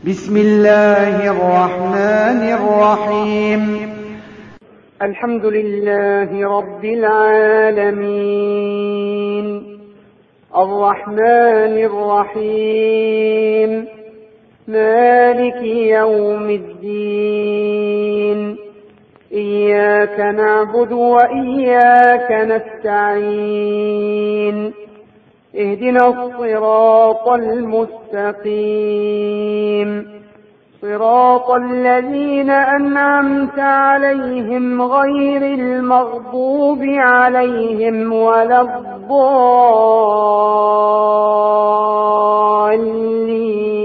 بسم الله الرحمن الرحيم. الحمد لله رب العالمين، الرحمن الرحيم، مالك يوم الدين. إياك نعبد وإياك نستعين. اهدنا الصراط المستقيم، صراط الذين أنعمت عليهم غير المغضوب عليهم ولا الضالين.